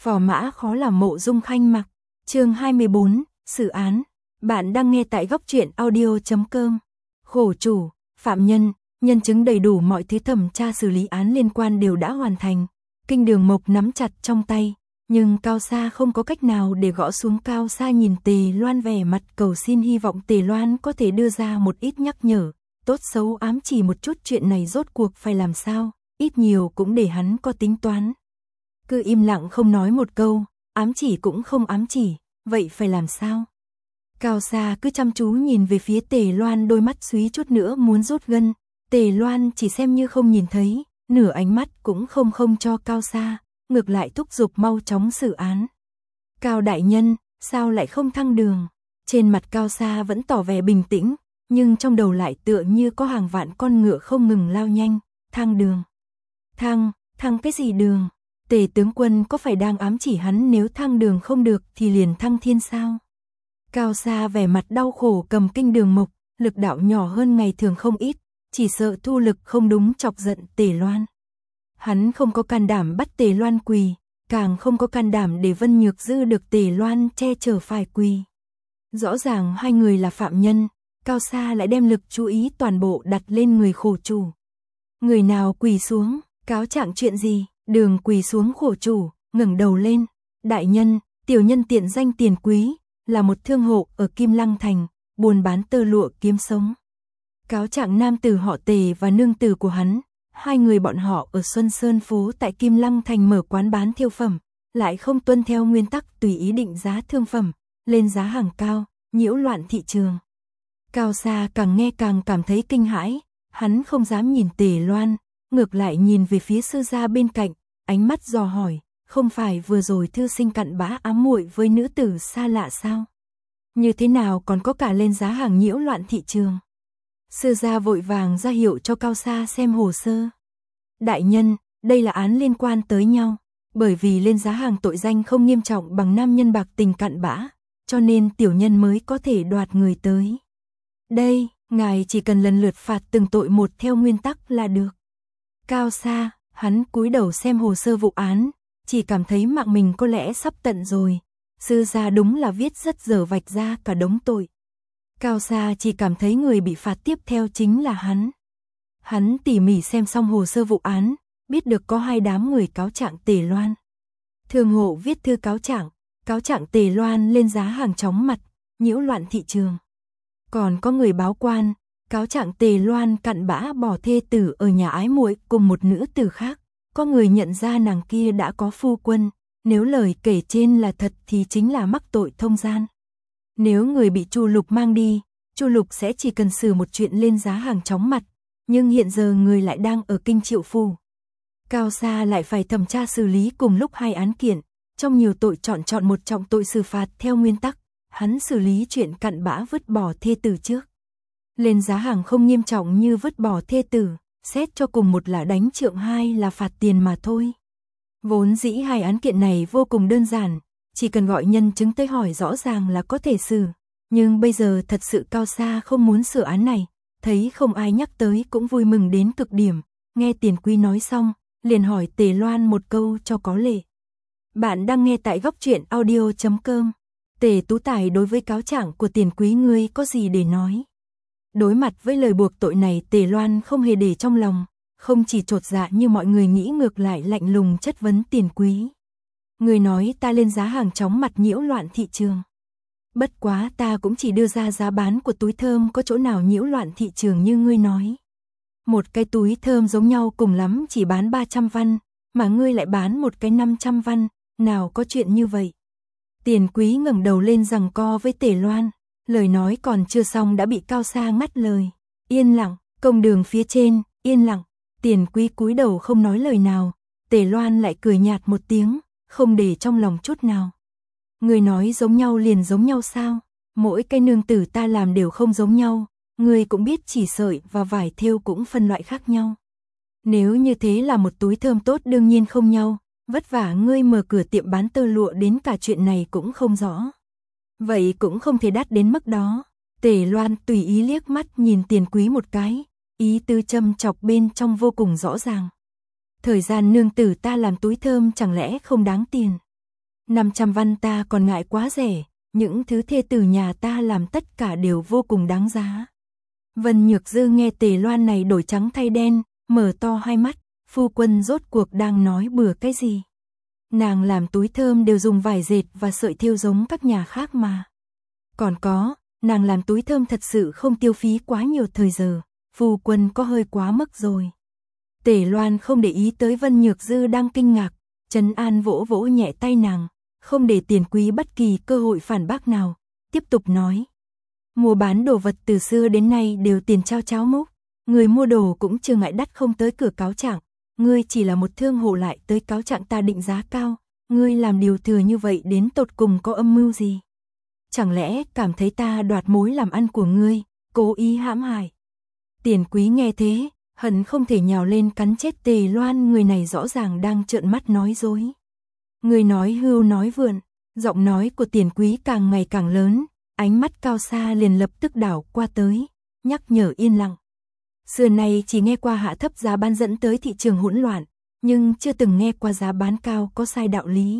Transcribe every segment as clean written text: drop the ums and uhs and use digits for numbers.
Phò mã khó làm mộ dung khanh mặc. Chương 24, xử án. Bạn đang nghe tại góc truyện audio.com. Khổ chủ, phạm nhân, nhân chứng đầy đủ, mọi thứ thẩm tra xử lý án liên quan đều đã hoàn thành. Kinh Đường Mộc nắm chặt trong tay, nhưng Cao Sa không có cách nào để gõ xuống. Cao Sa nhìn Tề Loan vẻ mặt cầu xin, hy vọng Tề Loan có thể đưa ra một ít nhắc nhở, tốt xấu ám chỉ một chút chuyện này rốt cuộc phải làm sao, ít nhiều cũng để hắn có tính toán. Cứ im lặng không nói một câu, ám chỉ cũng không ám chỉ, vậy phải làm sao? Cao Sa cứ chăm chú nhìn về phía Tề Loan, đôi mắt suý chút nữa muốn rút gân. Tề Loan chỉ xem như không nhìn thấy, nửa ánh mắt cũng không cho Cao Sa, ngược lại thúc giục mau chóng xử án. Cao đại nhân, sao lại không thăng đường? Trên mặt Cao Sa vẫn tỏ vẻ bình tĩnh, nhưng trong đầu lại tựa như có hàng vạn con ngựa không ngừng lao nhanh. Thăng đường? Thăng cái gì đường? Tề tướng quân có phải đang ám chỉ hắn nếu thăng đường không được thì liền thăng thiên sao? Cao Sa vẻ mặt đau khổ cầm Kinh Đường Mộc, lực đạo nhỏ hơn ngày thường không ít, chỉ sợ thu lực không đúng chọc giận Tề Loan. Hắn không có can đảm bắt Tề Loan quỳ, càng không có can đảm để Vân Nhược Dư được Tề Loan che chở phải quỳ. Rõ ràng hai người là phạm nhân, Cao Sa lại đem lực chú ý toàn bộ đặt lên người khổ chủ. Người nào quỳ xuống, cáo trạng chuyện gì? Đường quỳ xuống. Khổ chủ ngẩng đầu lên. Đại nhân, tiểu nhân tiện danh Tiền Quý, là một thương hộ ở Kim Lăng Thành, buôn bán tơ lụa kiếm sống. Cáo trạng nam tử họ Tề và nương tử của hắn, hai người bọn họ ở Xuân Sơn phố tại Kim Lăng Thành mở quán bán thêu phẩm, lại không tuân theo nguyên tắc tùy ý định giá thương phẩm, lên giá hàng cao, nhiễu loạn thị trường. Cao Sa càng nghe càng cảm thấy kinh hãi, hắn không dám nhìn Tề Loan, ngược lại nhìn về phía sư gia bên cạnh, ánh mắt dò hỏi, không phải vừa rồi thư sinh cặn bã ám muội với nữ tử xa lạ sao? Như thế nào còn có cả lên giá hàng nhiễu loạn thị trường? Sư gia vội vàng ra hiệu cho Cao Sa xem hồ sơ. Đại nhân, đây là án liên quan tới nhau, bởi vì lên giá hàng tội danh không nghiêm trọng bằng nam nhân bạc tình cặn bã, cho nên tiểu nhân mới có thể đoạt người tới. Đây, ngài chỉ cần lần lượt phạt từng tội một theo nguyên tắc là được. Cao Sa, hắn cúi đầu xem hồ sơ vụ án, chỉ cảm thấy mạng mình có lẽ sắp tận rồi. Sư gia đúng là viết rất dở, vạch ra cả đống tội. Cao Sa chỉ cảm thấy người bị phạt tiếp theo chính là hắn. Hắn tỉ mỉ xem xong hồ sơ vụ án, biết được có hai đám người cáo trạng Tề Loan. Thương hộ viết thư cáo trạng Tề Loan lên giá hàng chóng mặt, nhiễu loạn thị trường. Còn có người báo quan, cáo trạng Tề Loan cặn bã bỏ thê tử ở nhà ái muội cùng một nữ tử khác. Có người nhận ra nàng kia đã có phu quân, nếu lời kể trên là thật thì chính là mắc tội thông gian. Nếu người bị Chu Lục mang đi, Chu Lục sẽ chỉ cần xử một chuyện lên giá hàng chóng mặt, nhưng hiện giờ người lại đang ở Kinh Triệu Phủ. Cao Sa lại phải thẩm tra xử lý cùng lúc hai án kiện, trong nhiều tội chọn một trọng tội xử phạt theo nguyên tắc, hắn xử lý chuyện cặn bã vứt bỏ thê tử trước. Lên giá hàng không nghiêm trọng như vứt bỏ thê tử, xét cho cùng một là đánh trượng, hai là phạt tiền mà thôi. Vốn dĩ hai án kiện này vô cùng đơn giản, chỉ cần gọi nhân chứng tới hỏi rõ ràng là có thể xử, nhưng bây giờ thật sự Cao Sa không muốn sửa án này, thấy không ai nhắc tới cũng vui mừng đến cực điểm, nghe Tiền Quý nói xong, liền hỏi Tề Loan một câu cho có lệ. Bạn đang nghe tại góc truyện audio.com. Tề Tú Tài, đối với cáo trạng của Tiền Quý ngươi có gì để nói? Đối mặt với lời buộc tội này, Tề Loan không hề để trong lòng, không chỉ chột dạ như mọi người nghĩ, ngược lại lạnh lùng chất vấn Tiền Quý. Người nói ta lên giá hàng chóng mặt nhiễu loạn thị trường. Bất quá ta cũng chỉ đưa ra giá bán của túi thơm, có chỗ nào nhiễu loạn thị trường như ngươi nói. Một cái túi thơm giống nhau cùng lắm chỉ bán 300 văn, mà ngươi lại bán một cái 500 văn, nào có chuyện như vậy. Tiền Quý ngẩng đầu lên giằng co với Tề Loan, lời nói còn chưa xong đã bị Cao Sa ngắt lời. Yên lặng, công đường phía trên, yên lặng. Tiền Quý cúi đầu không nói lời nào, Tề Loan lại cười nhạt một tiếng, không để trong lòng chút nào. Người nói giống nhau liền giống nhau sao? Mỗi cái nương tử ta làm đều không giống nhau, người cũng biết chỉ sợi và vải thêu cũng phân loại khác nhau. Nếu như thế là một túi thơm tốt đương nhiên không nhau, vất vả ngươi mở cửa tiệm bán tơ lụa đến cả chuyện này cũng không rõ. Vậy cũng không thể đắt đến mức đó. Tề Loan tùy ý liếc mắt nhìn Tiền Quý một cái, ý tư châm chọc bên trong vô cùng rõ ràng. Thời gian nương tử ta làm túi thơm chẳng lẽ không đáng tiền? 500 văn ta còn ngại quá rẻ, những thứ thê tử nhà ta làm tất cả đều vô cùng đáng giá. Vân Nhược Dư nghe Tề Loan này đổi trắng thay đen, mở to hai mắt, phu quân rốt cuộc đang nói bừa cái gì? Nàng làm túi thơm đều dùng vải dệt và sợi thêu giống các nhà khác mà. Còn có, nàng làm túi thơm thật sự không tiêu phí quá nhiều thời giờ, phu quân có hơi quá mức rồi. Tề Loan không để ý tới Vân Nhược Dư đang kinh ngạc, trấn an vỗ vỗ nhẹ tay nàng, không để Tiền Quý bất kỳ cơ hội phản bác nào, tiếp tục nói. Mua bán đồ vật từ xưa đến nay đều tiền trao cháo múc, người mua đồ cũng chưa ngại đắt không tới cửa cáo trạng, ngươi chỉ là một thương hộ lại tới cáo trạng ta định giá cao, ngươi làm điều thừa như vậy đến tột cùng có âm mưu gì? Chẳng lẽ cảm thấy ta đoạt mối làm ăn của ngươi, cố ý hãm hại? Tiền Quý nghe thế, hận không thể nhào lên cắn chết Tề Loan, người này rõ ràng đang trợn mắt nói dối. Người nói hưu nói vượn, giọng nói của Tiền Quý càng ngày càng lớn, ánh mắt cao xa liền lập tức đảo qua tới, nhắc nhở yên lặng. Xưa nay chỉ nghe qua hạ thấp giá bán dẫn tới thị trường hỗn loạn, nhưng chưa từng nghe qua giá bán cao có sai đạo lý.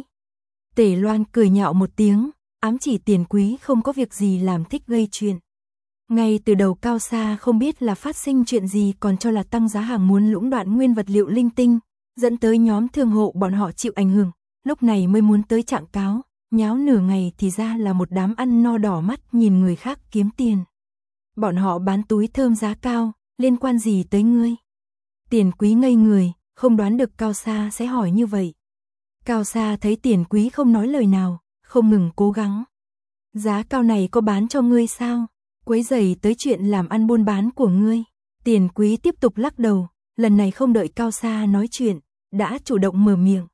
Tề Loan cười nhạo một tiếng, ám chỉ Tiền Quý không có việc gì làm thích gây chuyện. Ngay từ đầu cao xa không biết là phát sinh chuyện gì còn cho là tăng giá hàng muốn lũng đoạn nguyên vật liệu linh tinh, dẫn tới nhóm thương hộ bọn họ chịu ảnh hưởng, lúc này mới muốn tới trạng cáo, nháo nửa ngày thì ra là một đám ăn no đỏ mắt nhìn người khác kiếm tiền. Bọn họ bán túi thơm giá cao, liên quan gì tới ngươi? Tiền Quý ngây người, không đoán được Cao Sa sẽ hỏi như vậy. Cao Sa thấy Tiền Quý không nói lời nào, không ngừng cố gắng. Giá cao này có bán cho ngươi sao? Quấy rầy tới chuyện làm ăn buôn bán của ngươi. Tiền Quý tiếp tục lắc đầu, lần này không đợi Cao Sa nói chuyện, đã chủ động mở miệng.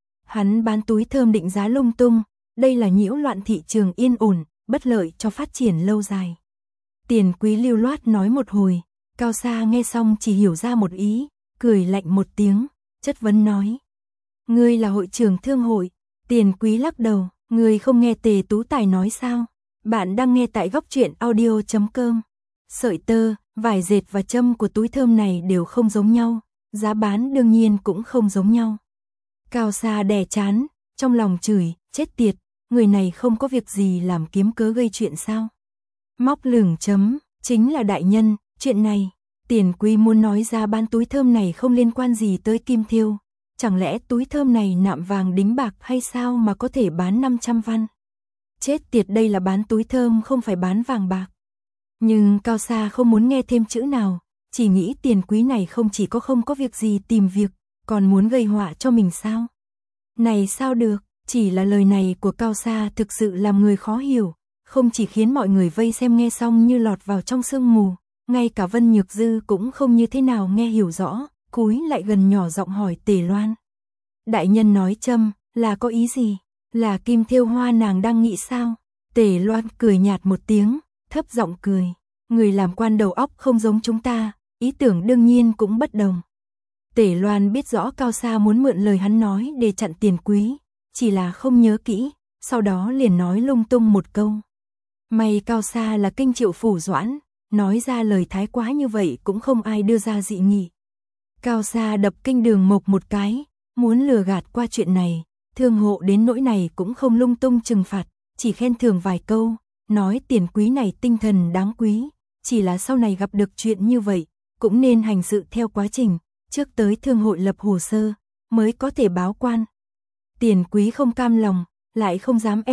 Hắn bán túi thơm định giá lung tung, đây là nhiễu loạn thị trường yên ổn, bất lợi cho phát triển lâu dài. Tiền Quý lưu loát nói một hồi, Cao Sa nghe xong chỉ hiểu ra một ý, cười lạnh một tiếng, chất vấn nói. Ngươi là hội trưởng thương hội. Tiền Quý lắc đầu, ngươi không nghe Tề Tú Tài nói sao? Bạn đang nghe tại góc truyện audio.com. Sợi tơ, vải dệt và châm của túi thơm này đều không giống nhau, giá bán đương nhiên cũng không giống nhau. Cao Sa đè chán, trong lòng chửi, chết tiệt, người này không có việc gì làm kiếm cớ gây chuyện sao? Móc lửng chấm, chính là đại nhân, chuyện này, Tiền Quý muốn nói ra bán túi thơm này không liên quan gì tới kim thiêu, chẳng lẽ túi thơm này nạm vàng đính bạc hay sao mà có thể bán 500 văn? Chết tiệt, đây là bán túi thơm không phải bán vàng bạc. Nhưng Cao Sa không muốn nghe thêm chữ nào, chỉ nghĩ Tiền Quý này không chỉ không có việc gì tìm việc, còn muốn gây họa cho mình sao? Này sao được, chỉ là lời này của Cao Sa thực sự làm người khó hiểu, không chỉ khiến mọi người vây xem nghe xong như lọt vào trong sương mù, ngay cả Vân Nhược Dư cũng không như thế nào nghe hiểu rõ, cúi lại gần nhỏ giọng hỏi Tề Loan. Đại nhân nói châm, là có ý gì? Là kim thêu hoa nàng đang nghĩ sao? Tề Loan cười nhạt một tiếng, thấp giọng cười. Người làm quan đầu óc không giống chúng ta, ý tưởng đương nhiên cũng bất đồng. Tề Loan biết rõ Cao Sa muốn mượn lời hắn nói để chặn Tiền Quý, chỉ là không nhớ kỹ, sau đó liền nói lung tung một câu. May Cao Sa là kinh triệu phủ Doãn, nói ra lời thái quá như vậy cũng không ai đưa ra dị nghị. Cao Sa đập Kinh Đường Mộc một cái, muốn lừa gạt qua chuyện này, thương hộ đến nỗi này cũng không lung tung trừng phạt, chỉ khen thưởng vài câu, nói Tiền Quý này tinh thần đáng quý, chỉ là sau này gặp được chuyện như vậy, cũng nên hành sự theo quá trình, trước tới thương hội lập hồ sơ, mới có thể báo quan. Tiền Quý không cam lòng, lại không dám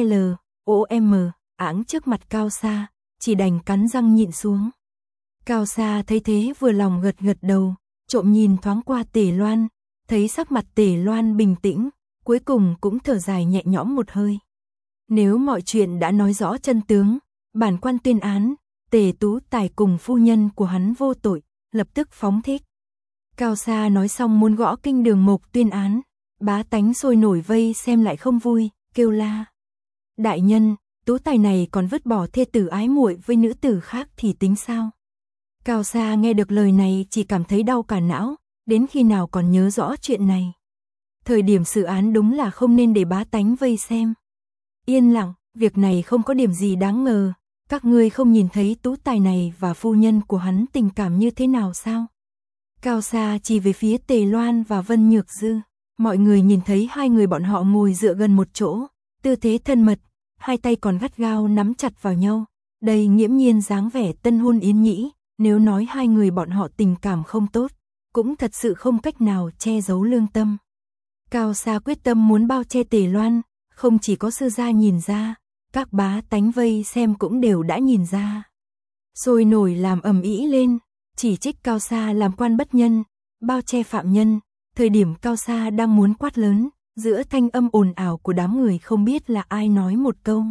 LOM, áng trước mặt Cao Sa, chỉ đành cắn răng nhịn xuống. Cao Sa thấy thế vừa lòng gật gật đầu, trộm nhìn thoáng qua Tề Loan, thấy sắc mặt Tề Loan bình tĩnh, cuối cùng cũng thở dài nhẹ nhõm một hơi. Nếu mọi chuyện đã nói rõ chân tướng, bản quan tuyên án, Tề Tú Tài cùng phu nhân của hắn vô tội, lập tức phóng thích. Cao Sa nói xong muốn gõ Kinh Đường Mộc tuyên án, bá tánh sôi nổi vây xem lại không vui, kêu la. Đại nhân, Tú Tài này còn vứt bỏ thê tử ái muội với nữ tử khác thì tính sao? Cao Sa nghe được lời này chỉ cảm thấy đau cả não, đến khi nào còn nhớ rõ chuyện này. Thời điểm xử án đúng là không nên để bá tánh vây xem. Yên lặng, việc này không có điểm gì đáng ngờ, các ngươi không nhìn thấy Tú Tài này và phu nhân của hắn tình cảm như thế nào sao? Cao Sa chỉ về phía Tề Loan và Vân Nhược Dư, mọi người nhìn thấy hai người bọn họ ngồi dựa gần một chỗ, tư thế thân mật, hai tay còn gắt gao nắm chặt vào nhau, đây nghiễm nhiên dáng vẻ tân hôn yến nhĩ, nếu nói hai người bọn họ tình cảm không tốt, cũng thật sự không cách nào che giấu lương tâm. Cao Sa quyết tâm muốn bao che Tề Loan, không chỉ có sư gia nhìn ra, các bá tánh vây xem cũng đều đã nhìn ra. Sôi nổi làm ầm ĩ lên, chỉ trích Cao Sa làm quan bất nhân, bao che phạm nhân, thời điểm Cao Sa đang muốn quát lớn, giữa thanh âm ồn ào của đám người không biết là ai nói một câu.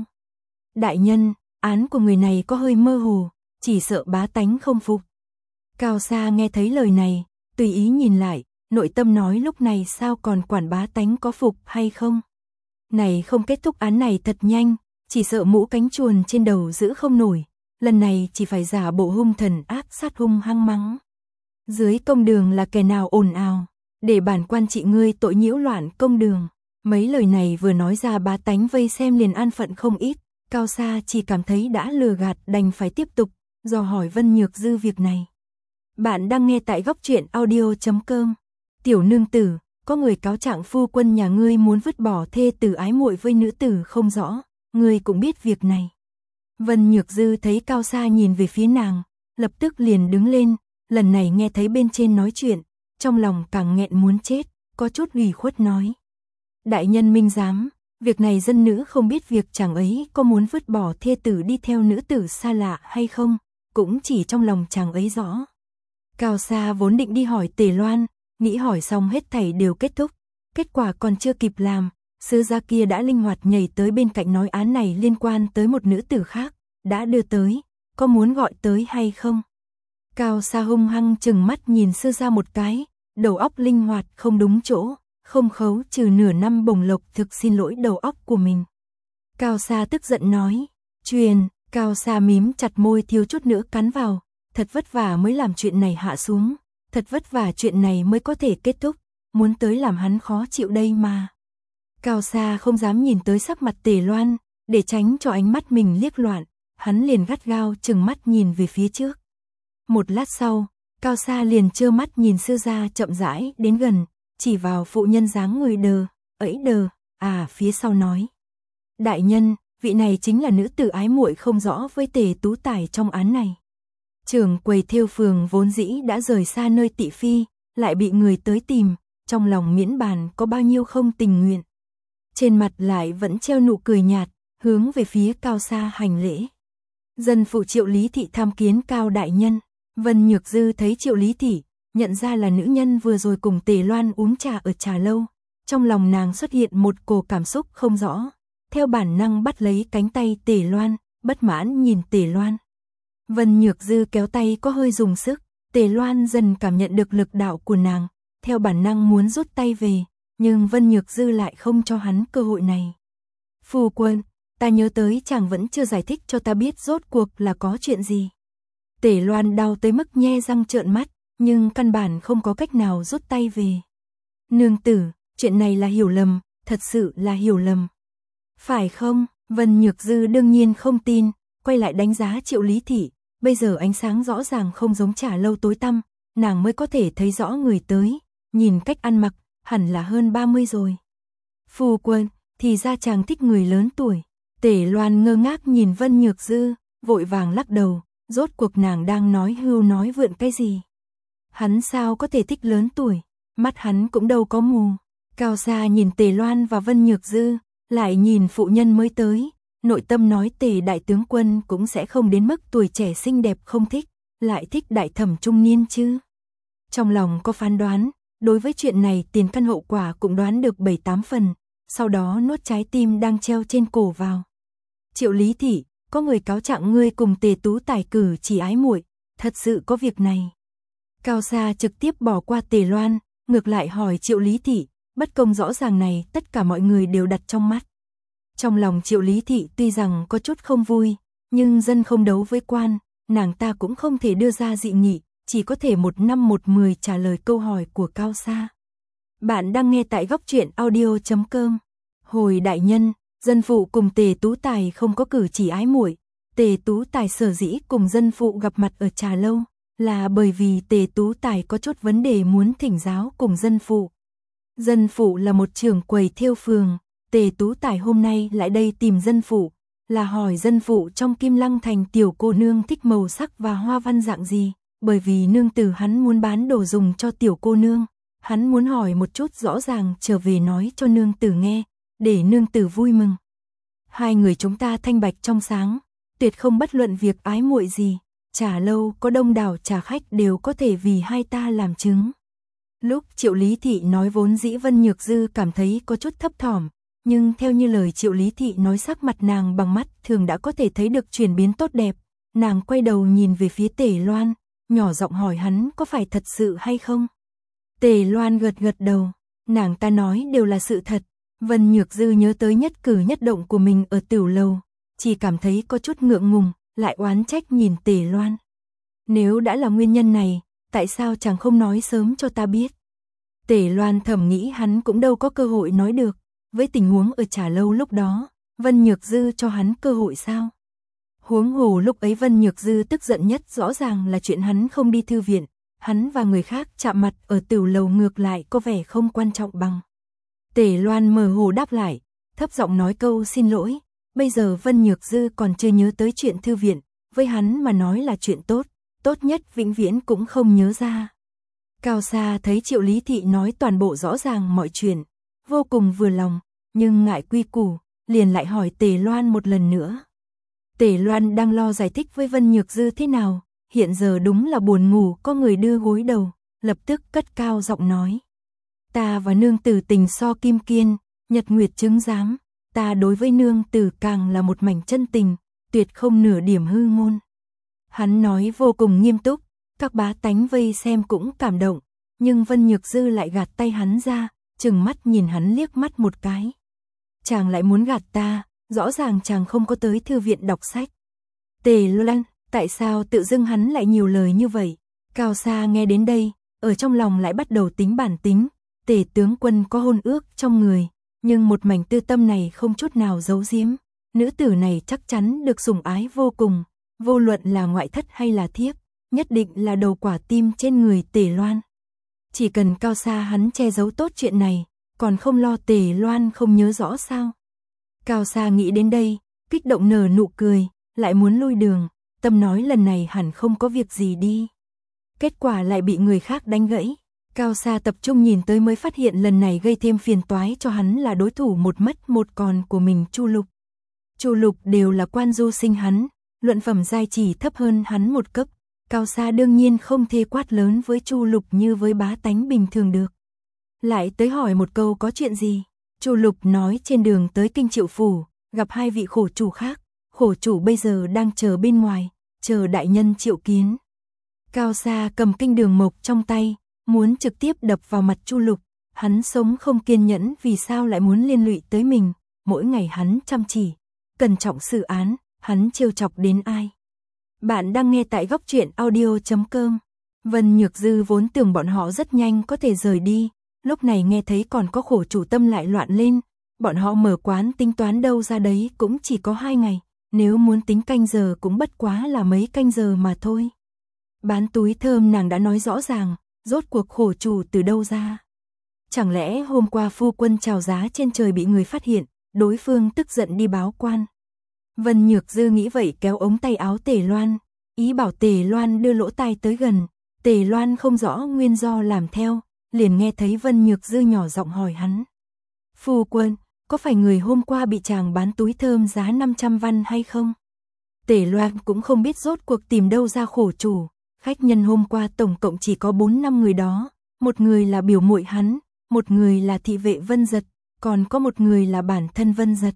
Đại nhân, án của người này có hơi mơ hồ, chỉ sợ bá tánh không phục. Cao Sa nghe thấy lời này, tùy ý nhìn lại, nội tâm nói lúc này sao còn quản bá tánh có phục hay không. Này không kết thúc án này thật nhanh, chỉ sợ mũ cánh chuồn trên đầu giữ không nổi, lần này chỉ phải giả bộ hung thần ác sát hung hăng mắng. Dưới công đường là kẻ nào ồn ào, để bản quan trị ngươi tội nhiễu loạn công đường. Mấy lời này vừa nói ra bá tánh vây xem liền an phận không ít, Cao Sa chỉ cảm thấy đã lừa gạt đành phải tiếp tục, dò hỏi Vân Nhược Dư việc này. Bạn đang nghe tại góc truyện audio.com. Tiểu nương tử, có người cáo trạng phu quân nhà ngươi muốn vứt bỏ thê tử ái muội với nữ tử không rõ, ngươi cũng biết việc này. Vân Nhược Dư thấy Cao Sa nhìn về phía nàng, lập tức liền đứng lên, lần này nghe thấy bên trên nói chuyện, trong lòng càng nghẹn muốn chết, có chút ủy khuất nói. Đại nhân minh giám, việc này dân nữ không biết việc chàng ấy có muốn vứt bỏ thê tử đi theo nữ tử xa lạ hay không, cũng chỉ trong lòng chàng ấy rõ. Cao Sa vốn định đi hỏi Tề Loan, nghĩ hỏi xong hết thảy đều kết thúc, kết quả còn chưa kịp làm, sư gia kia đã linh hoạt nhảy tới bên cạnh nói án này liên quan tới một nữ tử khác, đã đưa tới, có muốn gọi tới hay không? Cao Sa hung hăng chừng mắt nhìn sư gia một cái, đầu óc linh hoạt không đúng chỗ, không khấu trừ nửa năm bổng lộc thực xin lỗi đầu óc của mình. Cao Sa tức giận nói, truyền, Cao Sa mím chặt môi thiếu chút nữa cắn vào, thật vất vả mới làm chuyện này hạ xuống, thật vất vả chuyện này mới có thể kết thúc, muốn tới làm hắn khó chịu đây mà. Cao Sa không dám nhìn tới sắc mặt Tề Loan, để tránh cho ánh mắt mình liếc loạn, hắn liền gắt gao chừng mắt nhìn về phía trước. Một lát sau, Cao Sa liền trơ mắt nhìn sư gia chậm rãi đến gần, chỉ vào phụ nhân dáng người đờ, phía sau nói. Đại nhân, vị này chính là nữ tử ái muội không rõ với Tề Tú Tài trong án này. Trưởng quầy thêu phường vốn dĩ đã rời xa nơi tị phi, lại bị người tới tìm, trong lòng miễn bàn có bao nhiêu không tình nguyện. Trên mặt lại vẫn treo nụ cười nhạt, hướng về phía Cao Sa hành lễ. Dân phụ Triệu Lý Thị tham kiến Cao đại nhân. Vân Nhược Dư thấy Triệu Lý Thị, nhận ra là nữ nhân vừa rồi cùng Tề Loan uống trà ở trà lâu, trong lòng nàng xuất hiện một cổ cảm xúc không rõ, theo bản năng bắt lấy cánh tay Tề Loan, bất mãn nhìn Tề Loan. Vân Nhược Dư kéo tay có hơi dùng sức, Tề Loan dần cảm nhận được lực đạo của nàng, theo bản năng muốn rút tay về, nhưng Vân Nhược Dư lại không cho hắn cơ hội này. Phu quân, ta nhớ tới chàng vẫn chưa giải thích cho ta biết rốt cuộc là có chuyện gì. Tề Loan đau tới mức nhe răng trợn mắt, nhưng căn bản không có cách nào rút tay về. Nương tử, chuyện này là hiểu lầm, thật sự là hiểu lầm. Phải không? Vân Nhược Dư đương nhiên không tin, quay lại đánh giá Triệu Lý Thị, bây giờ ánh sáng rõ ràng không giống trà lâu tối tăm, nàng mới có thể thấy rõ người tới, nhìn cách ăn mặc, hẳn là hơn 30 rồi. Phu quân, thì ra chàng thích người lớn tuổi. Tề Loan ngơ ngác nhìn Vân Nhược Dư, vội vàng lắc đầu, rốt cuộc nàng đang nói hưu nói vượn cái gì. Hắn sao có thể thích lớn tuổi, mắt hắn cũng đâu có mù. Cao Sa nhìn Tề Loan và Vân Nhược Dư, lại nhìn phụ nhân mới tới, nội tâm nói Tề đại tướng quân cũng sẽ không đến mức tuổi trẻ xinh đẹp không thích, lại thích đại thẩm trung niên chứ. Trong lòng có phán đoán, đối với chuyện này tiền căn hậu quả cũng đoán được 7-8 phần, sau đó nuốt trái tim đang treo trên cổ vào. Triệu Lý Thị, có người cáo trạng ngươi cùng Tề Tú Tài cử chỉ ái muội, thật sự có việc này. Cao Sa trực tiếp bỏ qua Tề Loan, ngược lại hỏi Triệu Lý Thị, bất công rõ ràng này tất cả mọi người đều đặt trong mắt. Trong lòng Triệu Lý Thị tuy rằng có chút không vui, nhưng dân không đấu với quan, nàng ta cũng không thể đưa ra dị nghị, chỉ có thể 1 năm 1 10 trả lời câu hỏi của Cao Sa. Bạn đang nghe tại góc truyện audio.com. Hồi đại nhân, dân phụ cùng Tề Tú Tài không có cử chỉ ái muội, Tề Tú Tài sở dĩ cùng dân phụ gặp mặt ở trà lâu, là bởi vì Tề Tú Tài có chút vấn đề muốn thỉnh giáo cùng dân phụ. Dân phụ là một trưởng quầy thêu phường, Tề Tú Tài hôm nay lại đây tìm dân phụ, là hỏi dân phụ trong Kim Lăng Thành tiểu cô nương thích màu sắc và hoa văn dạng gì, bởi vì nương tử hắn muốn bán đồ dùng cho tiểu cô nương, hắn muốn hỏi một chút rõ ràng trở về nói cho nương tử nghe, để nương tử vui mừng. Hai người chúng ta thanh bạch trong sáng, tuyệt không bất luận việc ái muội gì, trà lâu có đông đảo trà khách đều có thể vì hai ta làm chứng. Lúc Triệu Lý Thị nói vốn dĩ Vân Nhược Dư cảm thấy có chút thấp thỏm, nhưng theo như lời Triệu Lý Thị nói sắc mặt nàng bằng mắt thường đã có thể thấy được chuyển biến tốt đẹp, nàng quay đầu nhìn về phía Tề Loan, nhỏ giọng hỏi hắn có phải thật sự hay không. Tề Loan gật gật đầu, nàng ta nói đều là sự thật. Vân Nhược Dư nhớ tới nhất cử nhất động của mình ở tiểu lầu, chỉ cảm thấy có chút ngượng ngùng, lại oán trách nhìn Tề Loan. Nếu đã là nguyên nhân này, tại sao chàng không nói sớm cho ta biết? Tề Loan thầm nghĩ hắn cũng đâu có cơ hội nói được, với tình huống ở trà lâu lúc đó, Vân Nhược Dư cho hắn cơ hội sao? Huống hồ lúc ấy Vân Nhược Dư tức giận nhất rõ ràng là chuyện hắn không đi thư viện, hắn và người khác chạm mặt ở tiểu lầu ngược lại có vẻ không quan trọng bằng. Tề Loan mơ hồ đáp lại, thấp giọng nói câu xin lỗi, bây giờ Vân Nhược Dư còn chưa nhớ tới chuyện thư viện, với hắn mà nói là chuyện tốt, tốt nhất vĩnh viễn cũng không nhớ ra. Cao Sa thấy Triệu Lý Thị nói toàn bộ rõ ràng mọi chuyện, vô cùng vừa lòng, nhưng ngại quy củ, liền lại hỏi Tề Loan một lần nữa. Tề Loan đang lo giải thích với Vân Nhược Dư thế nào, hiện giờ đúng là buồn ngủ có người đưa gối đầu, lập tức cất cao giọng nói. Ta và nương tử tình so kim kiên, nhật nguyệt chứng giám, ta đối với nương tử càng là một mảnh chân tình, tuyệt không nửa điểm hư ngôn. Hắn nói vô cùng nghiêm túc, các bá tánh vây xem cũng cảm động, nhưng Vân Nhược Dư lại gạt tay hắn ra, trừng mắt nhìn hắn liếc mắt một cái. Chàng lại muốn gạt ta, rõ ràng chàng không có tới thư viện đọc sách. Tề Loan, tại sao tự dưng hắn lại nhiều lời như vậy? Cao Sa nghe đến đây, ở trong lòng lại bắt đầu tính bản tính. Tề tướng quân có hôn ước trong người, nhưng một mảnh tư tâm này không chút nào giấu giếm. Nữ tử này chắc chắn được sủng ái vô cùng, vô luận là ngoại thất hay là thiếp, nhất định là đầu quả tim trên người Tề Loan. Chỉ cần Cao Sa hắn che giấu tốt chuyện này, còn không lo Tề Loan không nhớ rõ sao. Cao Sa nghĩ đến đây, kích động nở nụ cười, lại muốn lui đường, tâm nói lần này hẳn không có việc gì đi. Kết quả lại bị người khác đánh gãy. Cao Sa tập trung nhìn tới mới phát hiện lần này gây thêm phiền toái cho hắn là đối thủ một mất một còn của mình Chu Lục. Chu Lục đều là quan du sinh hắn, luận phẩm giai chỉ thấp hơn hắn một cấp. Cao Sa đương nhiên không thể quát lớn với Chu Lục như với bá tánh bình thường được. Lại tới hỏi một câu có chuyện gì? Chu Lục nói trên đường tới Kinh Triệu Phủ, gặp hai vị khổ chủ khác, khổ chủ bây giờ đang chờ bên ngoài, chờ đại nhân triệu kiến. Cao Sa cầm kinh đường mộc trong tay, muốn trực tiếp đập vào mặt Chu Lục, hắn sống không kiên nhẫn vì sao lại muốn liên lụy tới mình, mỗi ngày hắn chăm chỉ, cẩn trọng xử án, hắn trêu chọc đến ai. Bạn đang nghe tại góc truyện audio.com. Vân Nhược Dư vốn tưởng bọn họ rất nhanh có thể rời đi, lúc này nghe thấy còn có khổ chủ tâm lại loạn lên, bọn họ mở quán tính toán đâu ra đấy cũng chỉ có 2 ngày, nếu muốn tính canh giờ cũng bất quá là mấy canh giờ mà thôi. Bán túi thơm nàng đã nói rõ ràng, rốt cuộc khổ chủ từ đâu ra. Chẳng lẽ hôm qua phu quân chào giá trên trời bị người phát hiện, đối phương tức giận đi báo quan. Vân Nhược Dư nghĩ vậy kéo ống tay áo Tề Loan, ý bảo Tề Loan đưa lỗ tai tới gần. Tề Loan không rõ nguyên do làm theo, liền nghe thấy Vân Nhược Dư nhỏ giọng hỏi hắn. Phu quân, có phải người hôm qua bị chàng bán túi thơm giá 500 văn hay không? Tề Loan cũng không biết rốt cuộc tìm đâu ra khổ chủ, khách nhân hôm qua tổng cộng chỉ có 4-5 người đó, một người là biểu muội hắn, một người là thị vệ Vân Giật, còn có một người là bản thân Vân Giật.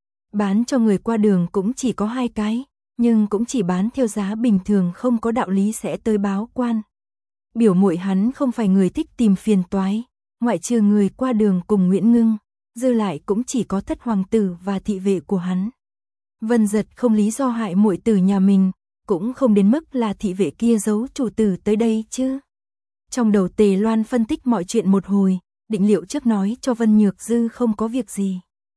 Bán cho người qua đường cũng chỉ có 2 cái, nhưng cũng chỉ bán theo giá bình thường không có đạo lý sẽ tới báo quan. Biểu muội hắn không phải người thích tìm phiền toái, ngoại trừ người qua đường cùng Nguyễn Ngưng, dư lại cũng chỉ có thất hoàng tử và thị vệ của hắn. Vân Giật không lý do hại muội tử nhà mình, cũng không đến mức là thị vệ kia giấu chủ tử tới đây chứ. Trong đầu Tề Loan phân tích mọi chuyện một hồi, định liệu trước nói cho Vân Nhược Dư không có việc gì.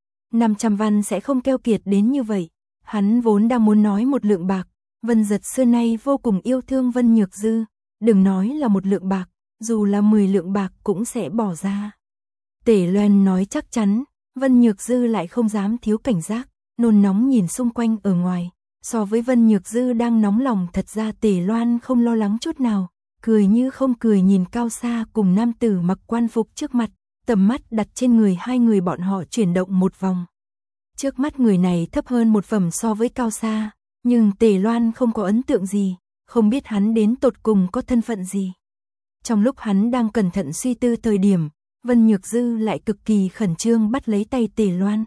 500 văn sẽ không keo kiệt đến như vậy, hắn vốn đang muốn nói 1 lượng bạc, Vân Giật xưa nay vô cùng yêu thương Vân Nhược Dư, đừng nói là 1 lượng bạc, dù là 10 lượng bạc cũng sẽ bỏ ra. Tề Loan nói chắc chắn, Vân Nhược Dư lại không dám thiếu cảnh giác, nôn nóng nhìn xung quanh ở ngoài. So với Vân Nhược Dư đang nóng lòng, thật ra Tề Loan không lo lắng chút nào, cười như không cười nhìn Cao Sa cùng nam tử mặc quan phục trước mặt, tầm mắt đặt trên người hai người bọn họ chuyển động một vòng. Trước mắt người này thấp hơn một phẩm so với Cao Sa, nhưng Tề Loan không có ấn tượng gì, không biết hắn đến tột cùng có thân phận gì. Trong lúc hắn đang cẩn thận suy tư thời điểm, Vân Nhược Dư lại cực kỳ khẩn trương bắt lấy tay Tề Loan.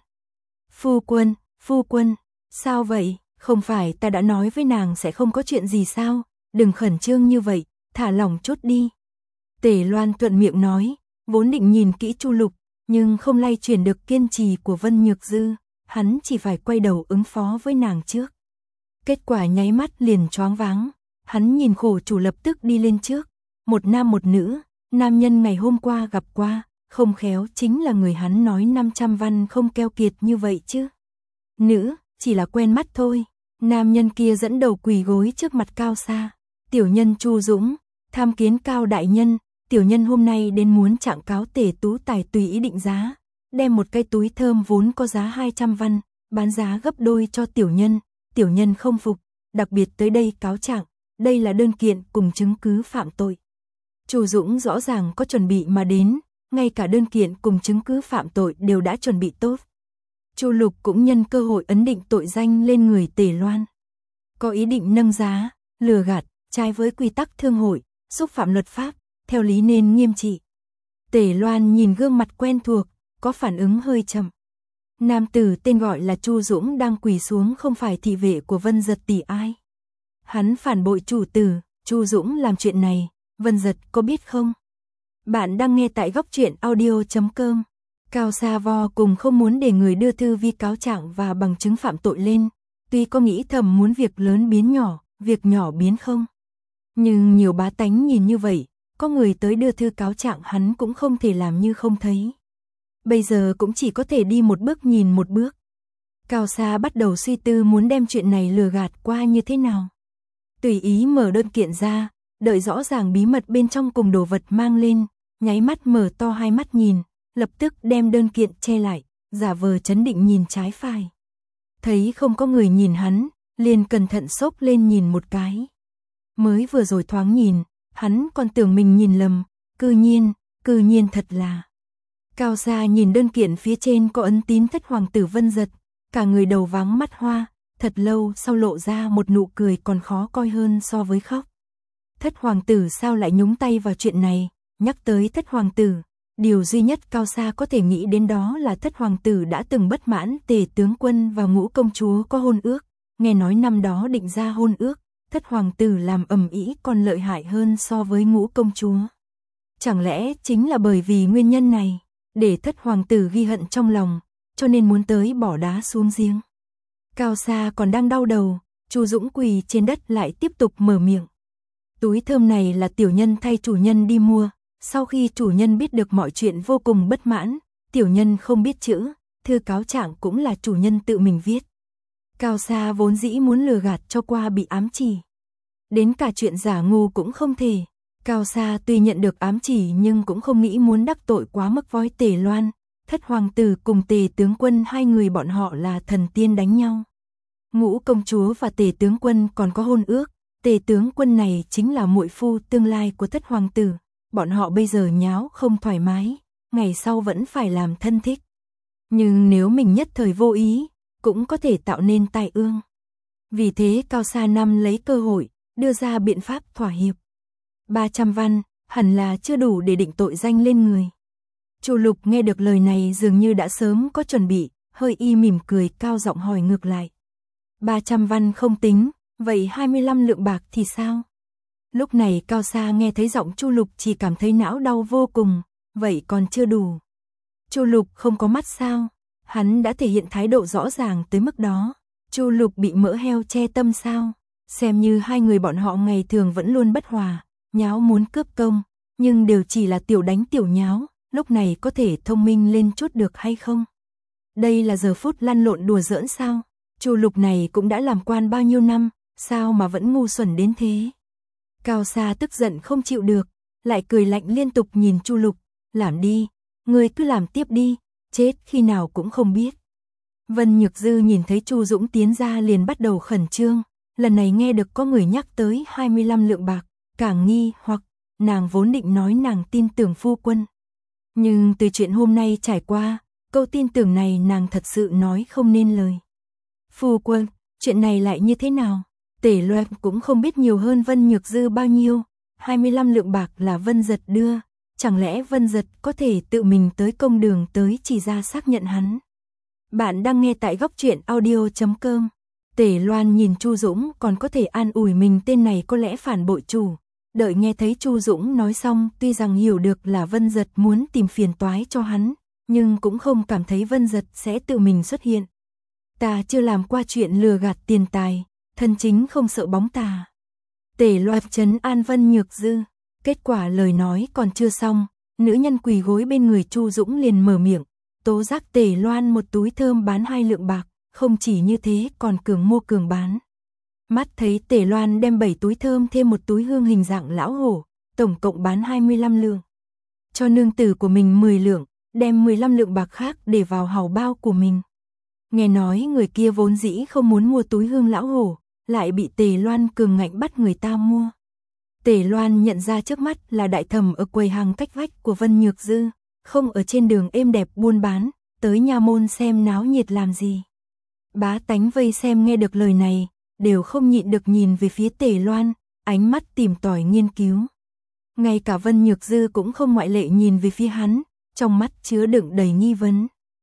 Phu quân, sao vậy? Không phải ta đã nói với nàng sẽ không có chuyện gì sao? Đừng khẩn trương như vậy, thả lỏng chút đi. Tề Loan thuận miệng nói, vốn định nhìn kỹ Chu Lục, nhưng không lay chuyển được kiên trì của Vân Nhược Dư, hắn chỉ phải quay đầu ứng phó với nàng trước. Kết quả nháy mắt liền choáng váng, hắn nhìn khổ chủ lập tức đi lên trước, một nam một nữ, nam nhân ngày hôm qua gặp qua, không khéo chính là người hắn nói 500 văn không keo kiệt như vậy chứ. Nữ, chỉ là quen mắt thôi. Nam nhân kia dẫn đầu quỳ gối trước mặt Cao Sa. Tiểu nhân Chu Dũng, tham kiến Cao đại nhân, tiểu nhân hôm nay đến muốn trạng cáo Tề Tú Tài tùy ý định giá, đem một cái túi thơm vốn có giá 200 văn, bán giá gấp đôi cho tiểu nhân không phục, đặc biệt tới đây cáo trạng, đây là đơn kiện cùng chứng cứ phạm tội. Chu Dũng rõ ràng có chuẩn bị mà đến, ngay cả đơn kiện cùng chứng cứ phạm tội đều đã chuẩn bị tốt. Chu Lục cũng nhân cơ hội ấn định tội danh lên người Tề Loan. Có ý định nâng giá, lừa gạt, trái với quy tắc thương hội, xúc phạm luật pháp, theo lý nên nghiêm trị. Tề Loan nhìn gương mặt quen thuộc, có phản ứng hơi chậm. Nam tử tên gọi là Chu Dũng đang quỳ xuống không phải thị vệ của Vân Giật tỷ ai. Hắn phản bội chủ tử, Chu Dũng làm chuyện này, Vân Giật có biết không? Bạn đang nghe tại góc truyện audio.com. Cao Sa vô cùng không muốn để người đưa thư vi cáo trạng và bằng chứng phạm tội lên, tuy có nghĩ thầm muốn việc lớn biến nhỏ, việc nhỏ biến không. Nhưng nhiều bá tánh nhìn như vậy, có người tới đưa thư cáo trạng hắn cũng không thể làm như không thấy. Bây giờ cũng chỉ có thể đi một bước nhìn một bước. Cao Sa bắt đầu suy tư muốn đem chuyện này lừa gạt qua như thế nào. Tùy ý mở đơn kiện ra, đợi rõ ràng bí mật bên trong cùng đồ vật mang lên, nháy mắt mở to hai mắt nhìn, lập tức đem đơn kiện che lại, giả vờ trấn định nhìn trái phải. Thấy không có người nhìn hắn, liền cẩn thận xốc lên nhìn một cái. Mới vừa rồi thoáng nhìn, hắn còn tưởng mình nhìn lầm, cư nhiên thật là. Cao Sa nhìn đơn kiện phía trên có ấn tín thất hoàng tử Vân Giật, cả người đầu váng mắt hoa, thật lâu sau lộ ra một nụ cười còn khó coi hơn so với khóc. Thất hoàng tử sao lại nhúng tay vào chuyện này? Nhắc tới thất hoàng tử, điều duy nhất Cao Sa có thể nghĩ đến đó là thất hoàng tử đã từng bất mãn Tề tướng quân và Ngũ công chúa có hôn ước, nghe nói năm đó định ra hôn ước, thất hoàng tử làm ầm ĩ còn lợi hại hơn so với Ngũ công chúa. Chẳng lẽ chính là bởi vì nguyên nhân này, để thất hoàng tử ghi hận trong lòng, cho nên muốn tới bỏ đá xuống giếng. Cao Sa còn đang đau đầu, Chu Dũng quỳ trên đất lại tiếp tục mở miệng. Túi thơm này là tiểu nhân thay chủ nhân đi mua, sau khi chủ nhân biết được mọi chuyện vô cùng bất mãn, tiểu nhân không biết chữ, thư cáo trạng cũng là chủ nhân tự mình viết. Cao Sa vốn dĩ muốn lừa gạt cho qua bị ám chỉ. Đến cả chuyện giả ngu cũng không thể. Cao Sa tuy nhận được ám chỉ nhưng cũng không nghĩ muốn đắc tội quá mức với Tề Loan. Thất hoàng tử cùng Tề tướng quân hai người bọn họ là thần tiên đánh nhau. Ngũ công chúa và Tề tướng quân còn có hôn ước. Tề tướng quân này chính là muội phu tương lai của thất hoàng tử. Bọn họ bây giờ nháo không thoải mái, ngày sau vẫn phải làm thân thích. Nhưng nếu mình nhất thời vô ý, cũng có thể tạo nên tai ương. Vì thế Cao Sa Năm lấy cơ hội, đưa ra biện pháp thỏa hiệp. 300 văn, hẳn là chưa đủ để định tội danh lên người. Chu Lục nghe được lời này dường như đã sớm có chuẩn bị, hơi mỉm cười cao giọng hỏi ngược lại. 300 văn không tính, vậy 25 lượng bạc thì sao? Lúc này Cao Sa nghe thấy giọng Chu Lục chỉ cảm thấy não đau vô cùng, vậy còn chưa đủ. Chu Lục không có mắt sao? Hắn đã thể hiện thái độ rõ ràng tới mức đó. Chu Lục bị mỡ heo che tâm sao? Xem như hai người bọn họ ngày thường vẫn luôn bất hòa, nháo muốn cướp công, nhưng đều chỉ là tiểu đánh tiểu nháo, lúc này có thể thông minh lên chút được hay không? Đây là giờ phút lăn lộn đùa giỡn sao? Chu Lục này cũng đã làm quan bao nhiêu năm, sao mà vẫn ngu xuẩn đến thế? Cao Sa tức giận không chịu được, lại cười lạnh liên tục nhìn Chu Lục, làm đi, ngươi cứ làm tiếp đi, chết khi nào cũng không biết. Vân Nhược Dư nhìn thấy Chu Dũng tiến ra liền bắt đầu khẩn trương, lần này nghe được có người nhắc tới 25 lượng bạc, càng nghi hoặc, nàng vốn định nói nàng tin tưởng phu quân. Nhưng từ chuyện hôm nay trải qua, câu tin tưởng này nàng thật sự nói không nên lời. Phu quân, chuyện này lại như thế nào? Tể Loan cũng không biết nhiều hơn Vân Nhược Dư bao nhiêu, 25 lượng bạc là Vân Giật đưa, chẳng lẽ Vân Giật có thể tự mình tới công đường tới chỉ ra xác nhận hắn. Bạn đang nghe tại góc truyện audio.com. Tể Loan nhìn Chu Dũng còn có thể an ủi mình tên này có lẽ phản bội chủ. Đợi nghe thấy Chu Dũng nói xong, tuy rằng hiểu được là Vân Giật muốn tìm phiền toái cho hắn, nhưng cũng không cảm thấy Vân Giật sẽ tự mình xuất hiện. Ta chưa làm qua chuyện lừa gạt tiền tài, thân chính không sợ bóng tà. Tể Loan trấn an Vân Nhược Dư. Kết quả lời nói còn chưa xong, nữ nhân quỳ gối bên người Chu Dũng liền mở miệng, tố giác Tể Loan một túi thơm bán 2 lượng bạc, không chỉ như thế còn cường mua cường bán. Mắt thấy Tể Loan đem 7 túi thơm thêm một túi hương hình dạng lão hổ, tổng cộng bán 25 lượng. Cho nương tử của mình 10 lượng, đem 15 lượng bạc khác để vào hầu bao của mình. Nghe nói người kia vốn dĩ không muốn mua túi hương lão hổ, lại bị Tề Loan cường ngạnh bắt người ta mua. Tề Loan nhận ra trước mắt là đại thẩm ở quầy hàng cách vách của Vân Nhược Dư, không ở trên đường êm đẹp buôn bán, tới nha môn xem náo nhiệt làm gì. Bá tánh vây xem nghe được lời này, đều không nhịn được nhìn về phía Tề Loan, ánh mắt tìm tòi nghiên cứu. Ngay cả Vân Nhược Dư cũng không ngoại lệ nhìn về phía hắn, trong mắt chứa đựng đầy nghi vấn.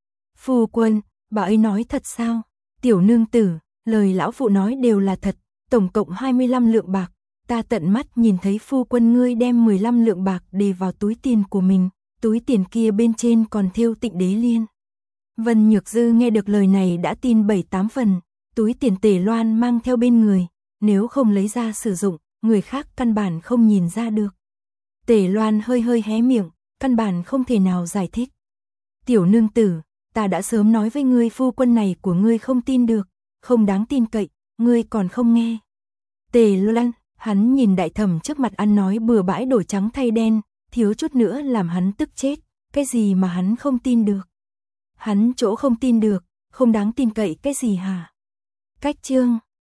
Phu quân, bà ấy nói thật sao? Tiểu nương tử, lời lão phụ nói đều là thật, tổng cộng 25 lượng bạc, ta tận mắt nhìn thấy phu quân ngươi đem 15 lượng bạc để vào túi tiền của mình, túi tiền kia bên trên còn thêu Tịnh Đế Liên. Vân Nhược Dư nghe được lời này đã tin 7-8 phần, túi tiền Tề Loan mang theo bên người, nếu không lấy ra sử dụng, người khác căn bản không nhìn ra được. Tề Loan hơi hơi hé miệng, căn bản không thể nào giải thích. Tiểu nương tử, ta đã sớm nói với ngươi phu quân này của ngươi không tin được, không đáng tin cậy, ngươi còn không nghe. Tề Loan, hắn nhìn đại thẩm trước mặt ăn nói bừa bãi đổi trắng thay đen, thiếu chút nữa làm hắn tức chết, cái gì mà hắn không tin được. Hắn chỗ không tin được, không đáng tin cậy cái gì hả? Cách chương